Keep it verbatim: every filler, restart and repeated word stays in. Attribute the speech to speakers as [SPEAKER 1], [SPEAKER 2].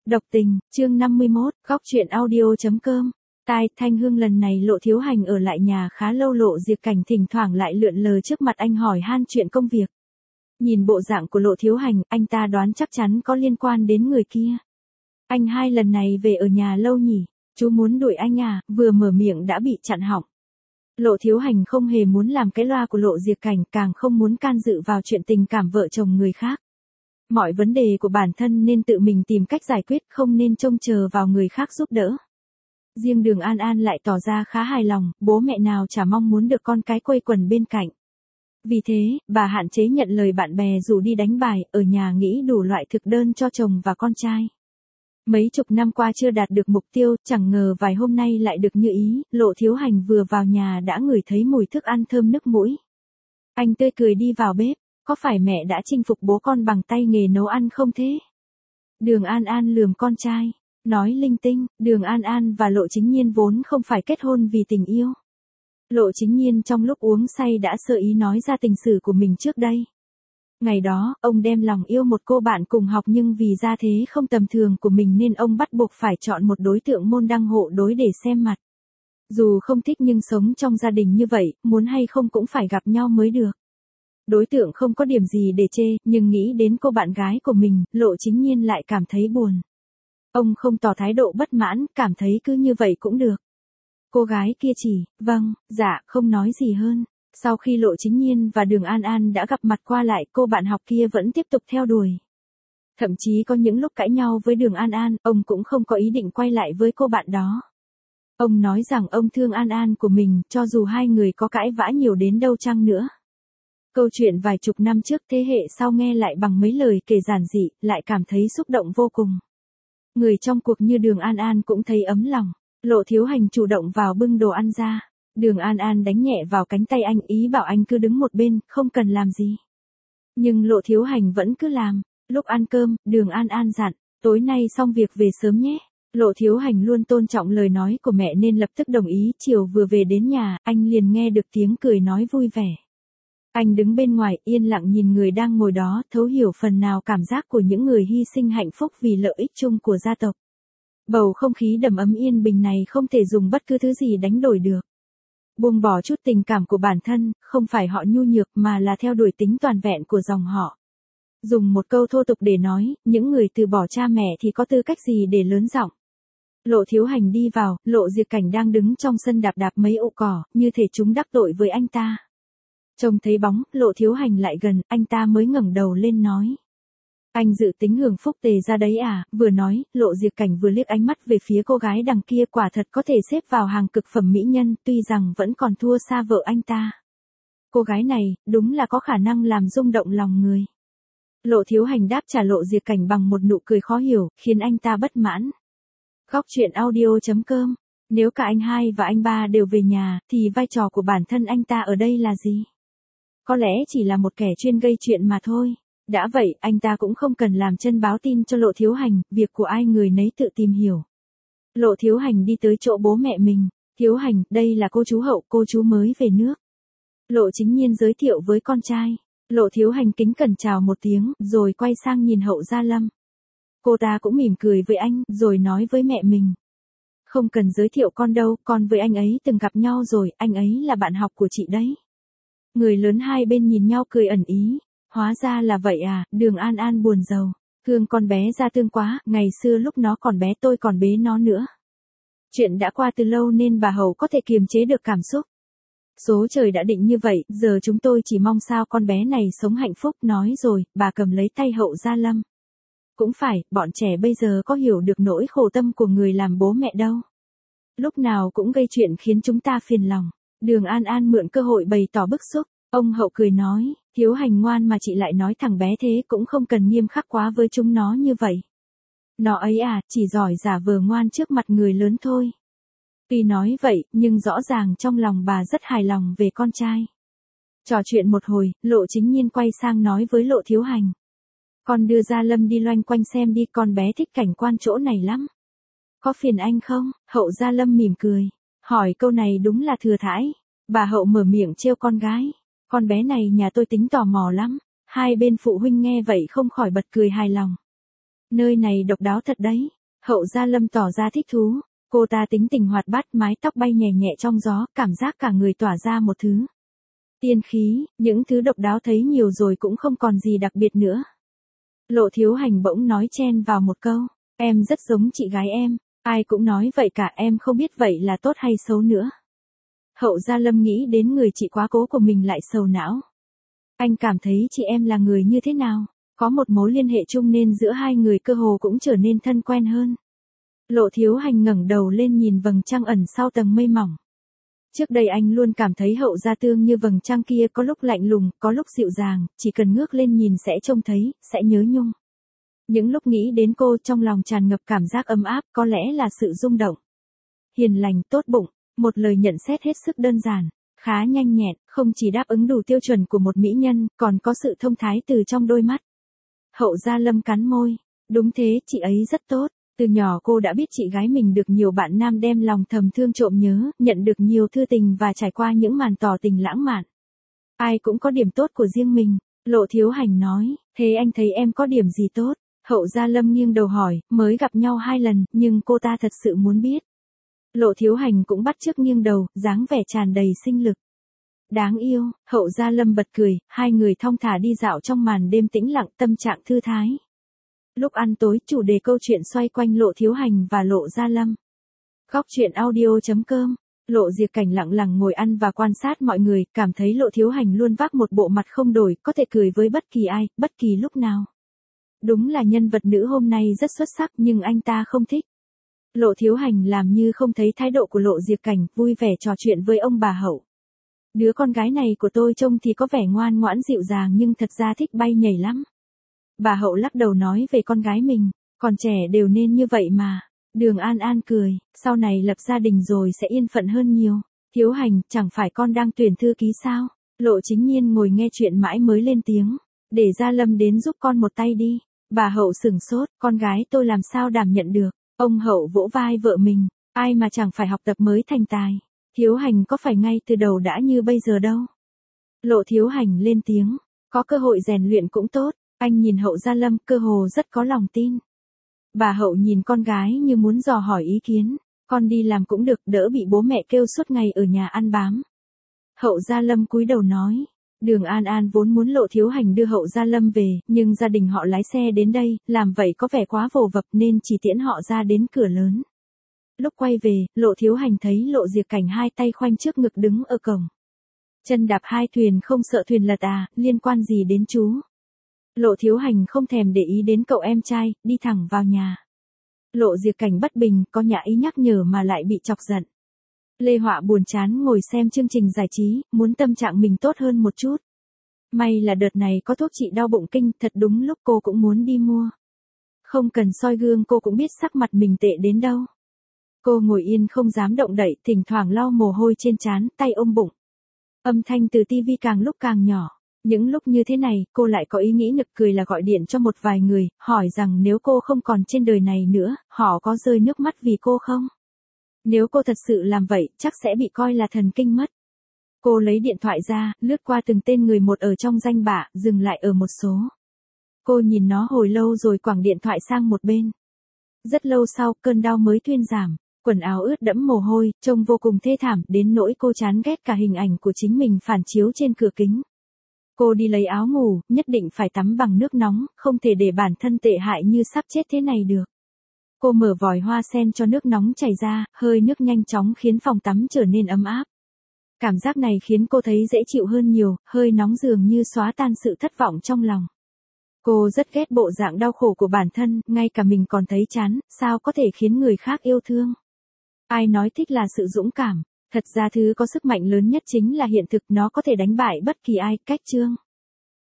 [SPEAKER 1] Độc tình, chương năm mươi mốt, góc truyện audio.com. Tai, Thanh Hương lần này Lộ Thiếu Hành ở lại nhà khá lâu, Lộ Diệp Cảnh thỉnh thoảng lại lượn lờ trước mặt anh hỏi han chuyện công việc. Nhìn bộ dạng của Lộ Thiếu Hành, anh ta đoán chắc chắn có liên quan đến người kia. Anh hai lần này về ở nhà lâu nhỉ, chú muốn đuổi anh à, vừa mở miệng đã bị chặn họng. Lộ Thiếu Hành không hề muốn làm cái loa của Lộ Diệp Cảnh, càng không muốn can dự vào chuyện tình cảm vợ chồng người khác. Mọi vấn đề của bản thân nên tự mình tìm cách giải quyết, không nên trông chờ vào người khác giúp đỡ. Riêng Đường An An lại tỏ ra khá hài lòng, bố mẹ nào chả mong muốn được con cái quây quần bên cạnh. Vì thế, bà hạn chế nhận lời bạn bè rủ đi đánh bài, ở nhà nghĩ đủ loại thực đơn cho chồng và con trai. Mấy chục năm qua chưa đạt được mục tiêu, chẳng ngờ vài hôm nay lại được như ý, Lộ Thiếu Hành vừa vào nhà đã ngửi thấy mùi thức ăn thơm nức mũi. Anh tươi cười đi vào bếp. Có phải mẹ đã chinh phục bố con bằng tay nghề nấu ăn không thế? Đường An An lườm con trai, nói linh tinh. Đường An An và Lộ Chính Nhiên vốn không phải kết hôn vì tình yêu. Lộ Chính Nhiên trong lúc uống say đã sơ ý nói ra tình sử của mình trước đây. Ngày đó, ông đem lòng yêu một cô bạn cùng học, nhưng vì gia thế không tầm thường của mình nên ông bắt buộc phải chọn một đối tượng môn đăng hộ đối để xem mặt. Dù không thích nhưng sống trong gia đình như vậy, muốn hay không cũng phải gặp nhau mới được. Đối tượng không có điểm gì để chê, nhưng nghĩ đến cô bạn gái của mình, Lộ Chính Nhiên lại cảm thấy buồn. Ông không tỏ thái độ bất mãn, cảm thấy cứ như vậy cũng được. Cô gái kia chỉ, vâng, dạ, không nói gì hơn. Sau khi Lộ Chính Nhiên và Đường An An đã gặp mặt qua lại, cô bạn học kia vẫn tiếp tục theo đuổi. Thậm chí có những lúc cãi nhau với Đường An An, ông cũng không có ý định quay lại với cô bạn đó. Ông nói rằng ông thương An An của mình, cho dù hai người có cãi vã nhiều đến đâu chăng nữa. Câu chuyện vài chục năm trước thế hệ sau nghe lại bằng mấy lời kể giản dị, lại cảm thấy xúc động vô cùng. Người trong cuộc như Đường An An cũng thấy ấm lòng. Lộ Thiếu Hành chủ động vào bưng đồ ăn ra. Đường An An đánh nhẹ vào cánh tay anh, ý bảo anh cứ đứng một bên, không cần làm gì. Nhưng Lộ Thiếu Hành vẫn cứ làm. Lúc ăn cơm, Đường An An dặn, tối nay xong việc về sớm nhé. Lộ Thiếu Hành luôn tôn trọng lời nói của mẹ nên lập tức đồng ý. Chiều vừa về đến nhà, anh liền nghe được tiếng cười nói vui vẻ. Anh đứng bên ngoài, yên lặng nhìn người đang ngồi đó, thấu hiểu phần nào cảm giác của những người hy sinh hạnh phúc vì lợi ích chung của gia tộc. Bầu không khí đầm ấm yên bình này không thể dùng bất cứ thứ gì đánh đổi được. Buông bỏ chút tình cảm của bản thân, không phải họ nhu nhược mà là theo đuổi tính toàn vẹn của dòng họ. Dùng một câu thô tục để nói, những người từ bỏ cha mẹ thì có tư cách gì để lớn giọng. Lộ Thiếu Hành đi vào, Lộ Diệp Cảnh đang đứng trong sân đạp đạp mấy ụ cỏ, như thể chúng đắc tội với anh ta. Trông thấy bóng, Lộ Thiếu Hành lại gần, anh ta mới ngẩng đầu lên nói. Anh dự tính hưởng phúc tề ra đấy à, vừa nói, Lộ Diệp Cảnh vừa liếc ánh mắt về phía cô gái đằng kia, quả thật có thể xếp vào hàng cực phẩm mỹ nhân, tuy rằng vẫn còn thua xa vợ anh ta. Cô gái này, đúng là có khả năng làm rung động lòng người. Lộ Thiếu Hành đáp trả Lộ Diệp Cảnh bằng một nụ cười khó hiểu, khiến anh ta bất mãn. Góc truyện audio.com. Nếu cả anh hai và anh ba đều về nhà, thì vai trò của bản thân anh ta ở đây là gì? Có lẽ chỉ là một kẻ chuyên gây chuyện mà thôi. Đã vậy, anh ta cũng không cần làm chân báo tin cho Lộ Thiếu Hành, việc của ai người nấy tự tìm hiểu. Lộ Thiếu Hành đi tới chỗ bố mẹ mình. Thiếu Hành, đây là cô chú Hậu, cô chú mới về nước. Lộ Chính Nhiên giới thiệu với con trai. Lộ Thiếu Hành kính cẩn chào một tiếng, rồi quay sang nhìn Hậu Gia Lâm. Cô ta cũng mỉm cười với anh, rồi nói với mẹ mình. Không cần giới thiệu con đâu, con với anh ấy từng gặp nhau rồi, anh ấy là bạn học của chị đấy. Người lớn hai bên nhìn nhau cười ẩn ý. Hóa ra là vậy à, Đường An An buồn rầu. Thương con bé Gia Tương quá, ngày xưa lúc nó còn bé tôi còn bế nó nữa. Chuyện đã qua từ lâu nên bà Hậu có thể kiềm chế được cảm xúc. Số trời đã định như vậy, giờ chúng tôi chỉ mong sao con bé này sống hạnh phúc. Nói rồi, bà cầm lấy tay Hậu Gia Lâm. Cũng phải, bọn trẻ bây giờ có hiểu được nỗi khổ tâm của người làm bố mẹ đâu. Lúc nào cũng gây chuyện khiến chúng ta phiền lòng. Đường An An mượn cơ hội bày tỏ bức xúc. Ông Hậu cười nói, Thiếu Hành ngoan mà chị lại nói thằng bé thế, cũng không cần nghiêm khắc quá với chúng nó như vậy. Nó ấy à, chỉ giỏi giả vờ ngoan trước mặt người lớn thôi. Tuy nói vậy, nhưng rõ ràng trong lòng bà rất hài lòng về con trai. Trò chuyện một hồi, Lộ Chính Nhiên quay sang nói với Lộ Thiếu Hành. Con đưa Gia Lâm đi loanh quanh xem đi, con bé thích cảnh quan chỗ này lắm. Có phiền anh không? Hậu Gia Lâm mỉm cười. Hỏi câu này đúng là thừa thãi. Bà Hậu mở miệng trêu con gái. Con bé này nhà tôi tính tò mò lắm. Hai bên phụ huynh nghe vậy không khỏi bật cười hài lòng. Nơi này độc đáo thật đấy. Hậu Gia Lâm tỏ ra thích thú. Cô ta tính tình hoạt bát, mái tóc bay nhẹ nhẹ trong gió, cảm giác cả người tỏa ra một thứ tiên khí, những thứ độc đáo thấy nhiều rồi cũng không còn gì đặc biệt nữa. Lộ Thiếu Hành bỗng nói chen vào một câu, em rất giống chị gái em, ai cũng nói vậy cả, em không biết vậy là tốt hay xấu nữa. Hậu Gia Lâm nghĩ đến người chị quá cố của mình lại sầu não. Anh cảm thấy chị em là người như thế nào? Có một mối liên hệ chung nên giữa hai người cơ hồ cũng trở nên thân quen hơn. Lộ Thiếu Hành ngẩng đầu lên nhìn vầng trăng ẩn sau tầng mây mỏng. Trước đây anh luôn cảm thấy Hậu Gia Tương như vầng trăng kia, có lúc lạnh lùng, có lúc dịu dàng, chỉ cần ngước lên nhìn sẽ trông thấy, sẽ nhớ nhung. Những lúc nghĩ đến cô, trong lòng tràn ngập cảm giác ấm áp, có lẽ là sự rung động. Hiền lành, tốt bụng, một lời nhận xét hết sức đơn giản, khá nhanh nhẹn, không chỉ đáp ứng đủ tiêu chuẩn của một mỹ nhân, còn có sự thông thái từ trong đôi mắt. Hậu Gia Lâm cắn môi, đúng thế, chị ấy rất tốt. Từ nhỏ cô đã biết chị gái mình được nhiều bạn nam đem lòng thầm thương trộm nhớ, nhận được nhiều thư tình và trải qua những màn tỏ tình lãng mạn. Ai cũng có điểm tốt của riêng mình, Lộ Thiếu Hành nói, thế anh thấy em có điểm gì tốt? Hậu Gia Lâm nghiêng đầu hỏi, mới gặp nhau hai lần, nhưng cô ta thật sự muốn biết. Lộ Thiếu Hành cũng bắt chước nghiêng đầu, dáng vẻ tràn đầy sinh lực. Đáng yêu, Hậu Gia Lâm bật cười, hai người thong thả đi dạo trong màn đêm tĩnh lặng, tâm trạng thư thái. Lúc ăn tối, chủ đề câu chuyện xoay quanh Lộ Thiếu Hành và Lộ Gia Lâm. Góc truyện audio chấm com. Lộ Diệc Cảnh lặng lặng ngồi ăn và quan sát mọi người, cảm thấy Lộ Thiếu Hành luôn vác một bộ mặt không đổi, có thể cười với bất kỳ ai, bất kỳ lúc nào. Đúng là nhân vật nữ hôm nay rất xuất sắc, nhưng anh ta không thích. Lộ Thiếu Hành làm như không thấy thái độ của Lộ Diệc Cảnh, vui vẻ trò chuyện với ông bà Hậu. Đứa con gái này của tôi trông thì có vẻ ngoan ngoãn dịu dàng nhưng thật ra thích bay nhảy lắm. Bà Hậu lắc đầu nói về con gái mình, còn trẻ đều nên như vậy mà. Đường An An cười, sau này lập gia đình rồi sẽ yên phận hơn nhiều. Thiếu Hành, chẳng phải con đang tuyển thư ký sao? Lộ Chính Nhiên ngồi nghe chuyện mãi mới lên tiếng, để Gia Lâm đến giúp con một tay đi. Bà Hậu sửng sốt, con gái tôi làm sao đảm nhận được. Ông Hậu vỗ vai vợ mình, ai mà chẳng phải học tập mới thành tài. Thiếu Hành có phải ngay từ đầu đã như bây giờ đâu. Lộ Thiếu Hành lên tiếng, có cơ hội rèn luyện cũng tốt. Anh nhìn Hậu Gia Lâm, cơ hồ rất có lòng tin. Bà Hậu nhìn con gái như muốn dò hỏi ý kiến, con đi làm cũng được, đỡ bị bố mẹ kêu suốt ngày ở nhà ăn bám. Hậu Gia Lâm cúi đầu nói, Đường An An vốn muốn Lộ Thiếu Hành đưa Hậu Gia Lâm về, nhưng gia đình họ lái xe đến đây, làm vậy có vẻ quá vồ vập nên chỉ tiễn họ ra đến cửa lớn. Lúc quay về, Lộ Thiếu Hành thấy Lộ Diệc Cảnh hai tay khoanh trước ngực đứng ở cổng. Chân đạp hai thuyền không sợ thuyền lật à, liên quan gì đến chú? Lộ Thiếu Hành không thèm để ý đến cậu em trai, đi thẳng vào nhà. Lộ Diệc Cảnh bất bình, có nhã ý nhắc nhở mà lại bị chọc giận. Lê Họa buồn chán ngồi xem chương trình giải trí, muốn tâm trạng mình tốt hơn một chút. May là đợt này có thuốc trị đau bụng kinh, thật đúng lúc cô cũng muốn đi mua. Không cần soi gương cô cũng biết sắc mặt mình tệ đến đâu. Cô ngồi yên không dám động đậy, thỉnh thoảng lau mồ hôi trên trán, tay ôm bụng. Âm thanh từ tivi càng lúc càng nhỏ. Những lúc như thế này, cô lại có ý nghĩ nực cười là gọi điện cho một vài người, hỏi rằng nếu cô không còn trên đời này nữa, họ có rơi nước mắt vì cô không? Nếu cô thật sự làm vậy, chắc sẽ bị coi là thần kinh mất. Cô lấy điện thoại ra, lướt qua từng tên người một ở trong danh bạ, dừng lại ở một số. Cô nhìn nó hồi lâu rồi quẳng điện thoại sang một bên. Rất lâu sau, cơn đau mới thuyên giảm, quần áo ướt đẫm mồ hôi, trông vô cùng thê thảm, đến nỗi cô chán ghét cả hình ảnh của chính mình phản chiếu trên cửa kính. Cô đi lấy áo ngủ, nhất định phải tắm bằng nước nóng, không thể để bản thân tệ hại như sắp chết thế này được. Cô mở vòi hoa sen cho nước nóng chảy ra, hơi nước nhanh chóng khiến phòng tắm trở nên ấm áp. Cảm giác này khiến cô thấy dễ chịu hơn nhiều, hơi nóng dường như xóa tan sự thất vọng trong lòng. Cô rất ghét bộ dạng đau khổ của bản thân, ngay cả mình còn thấy chán, sao có thể khiến người khác yêu thương. Ai nói thích là sự dũng cảm, thật ra thứ có sức mạnh lớn nhất chính là hiện thực, nó có thể đánh bại bất kỳ ai, cách chương.